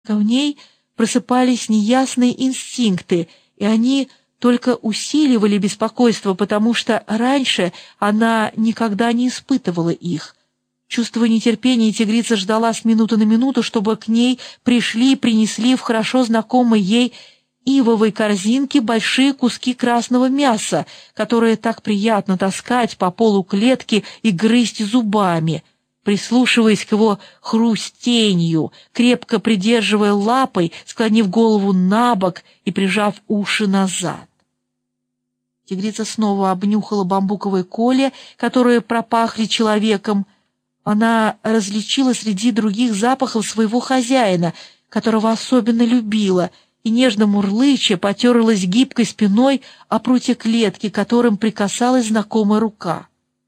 В ней просыпались неясные инстинкты, и они только усиливали беспокойство, потому что раньше она никогда не испытывала их. Чувствуя нетерпение, тигрица ждала с минуты на минуту, чтобы к ней пришли и принесли в хорошо знакомой ей ивовой корзинке большие куски красного мяса, которые так приятно таскать по полу клетки и грызть зубами, прислушиваясь к его хрустенью, крепко придерживая лапой, склонив голову на бок и прижав уши назад. Тигрица снова обнюхала бамбуковые колья, которые пропахли человеком. Она различила среди других запахов своего хозяина, которого особенно любила, и нежно мурлыча потерлась гибкой спиной о прутья клетки, которым прикасалась знакомая рука.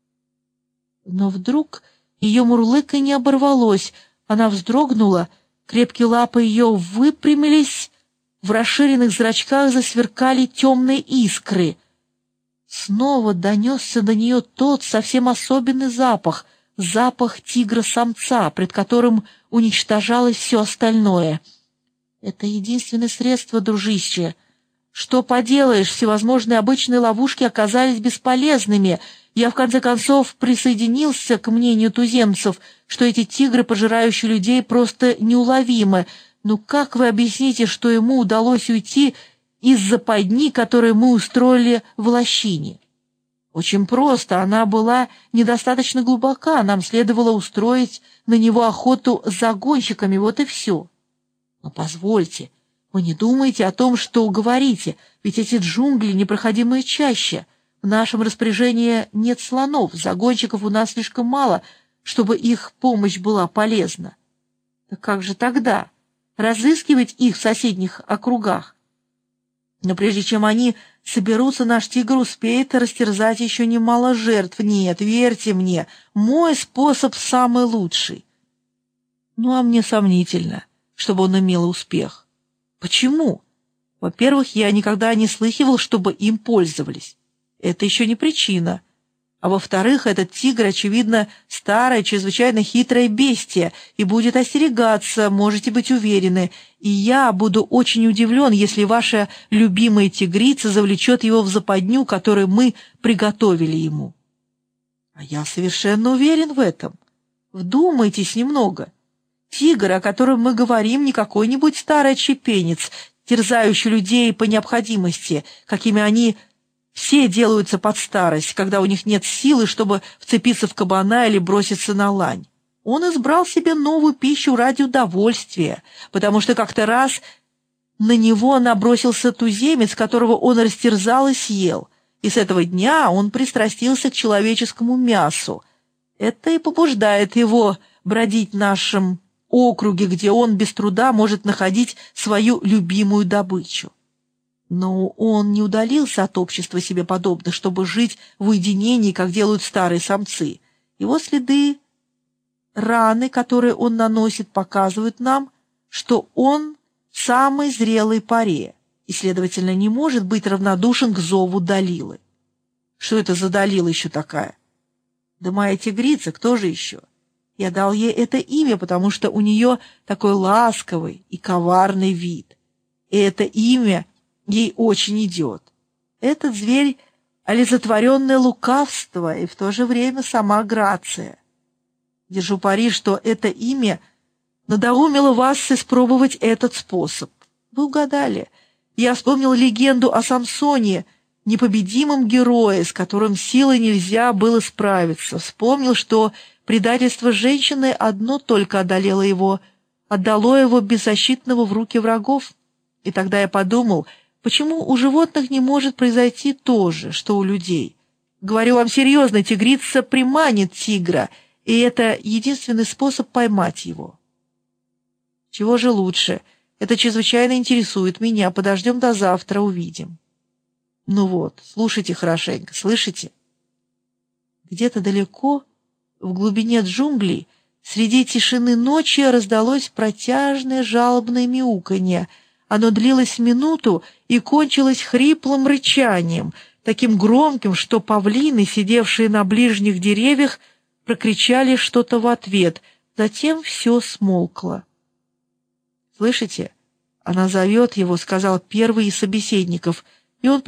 Но вдруг ее мурлыканье оборвалось, она вздрогнула, крепкие лапы ее выпрямились, в расширенных зрачках засверкали темные искры. Снова донесся до нее тот совсем особенный запах — запах тигра-самца, пред которым уничтожалось все остальное. Это единственное средство, дружище. Что поделаешь, всевозможные обычные ловушки оказались бесполезными. Я, в конце концов, присоединился к мнению туземцев, что эти тигры, пожирающие людей, просто неуловимы. Но как вы объясните, что ему удалось уйти из западни, которую мы устроили в лощине? Очень просто, она была недостаточно глубока, нам следовало устроить на него охоту с загонщиками, вот и все. Но позвольте, вы не думаете о том, что говорите, ведь эти джунгли — непроходимые чаща. В нашем распоряжении нет слонов, загонщиков у нас слишком мало, чтобы их помощь была полезна. Так как же тогда? Разыскивать их в соседних округах? Но прежде чем они соберутся, наш тигр успеет растерзать еще немало жертв. Нет, верьте мне, мой способ самый лучший. Ну, а мне сомнительно, чтобы он имел успех. Почему? Во-первых, я никогда не слыхивал, чтобы им пользовались. Это еще не причина. А во-вторых, этот тигр, очевидно, старое, чрезвычайно хитрое бестие и будет остерегаться, можете быть уверены. И я буду очень удивлен, если ваша любимая тигрица завлечет его в западню, которую мы приготовили ему. А я совершенно уверен в этом. Вдумайтесь немного. Тигр, о котором мы говорим, не какой-нибудь старый отщепенец, терзающий людей по необходимости, какими они все делаются под старость, когда у них нет силы, чтобы вцепиться в кабана или броситься на лань. Он избрал себе новую пищу ради удовольствия, потому что как-то раз на него набросился туземец, которого он растерзал и съел, и с этого дня он пристрастился к человеческому мясу. Это и побуждает его бродить в нашем округе, где он без труда может находить свою любимую добычу. Но он не удалился от общества себе подобных, чтобы жить в уединении, как делают старые самцы. Его следы, раны, которые он наносит, показывают нам, что он в самой зрелой поре и, следовательно, не может быть равнодушен к зову Далилы. Что это за Далила еще такая? Да моя тигрица, кто же еще? Я дал ей это имя, потому что у нее такой ласковый и коварный вид. И это имя ей очень идет. Этот зверь — олицетворенное лукавство и в то же время сама грация. Держу пари, что это имя надоумило вас испробовать этот способ. Вы угадали. Я вспомнил легенду о Самсоне, непобедимом герое, с которым силой нельзя было справиться. Вспомнил, что предательство женщины одно только одолело его, отдало его беззащитного в руки врагов. И тогда я подумал, почему у животных не может произойти то же, что у людей? Говорю вам серьезно, тигрица приманит тигра, и это единственный способ поймать его. Чего же лучше? Это чрезвычайно интересует меня. Подождем до завтра, увидим. Ну вот, слушайте хорошенько, слышите? Где-то далеко, в глубине джунглей, среди тишины ночи раздалось протяжное жалобное мяуканье. Оно длилось минуту и кончилось хриплым рычанием, таким громким, что павлины, сидевшие на ближних деревьях, прокричали что-то в ответ. Затем все смолкло. Слышите? Она зовет его, сказал первый из собеседников, и он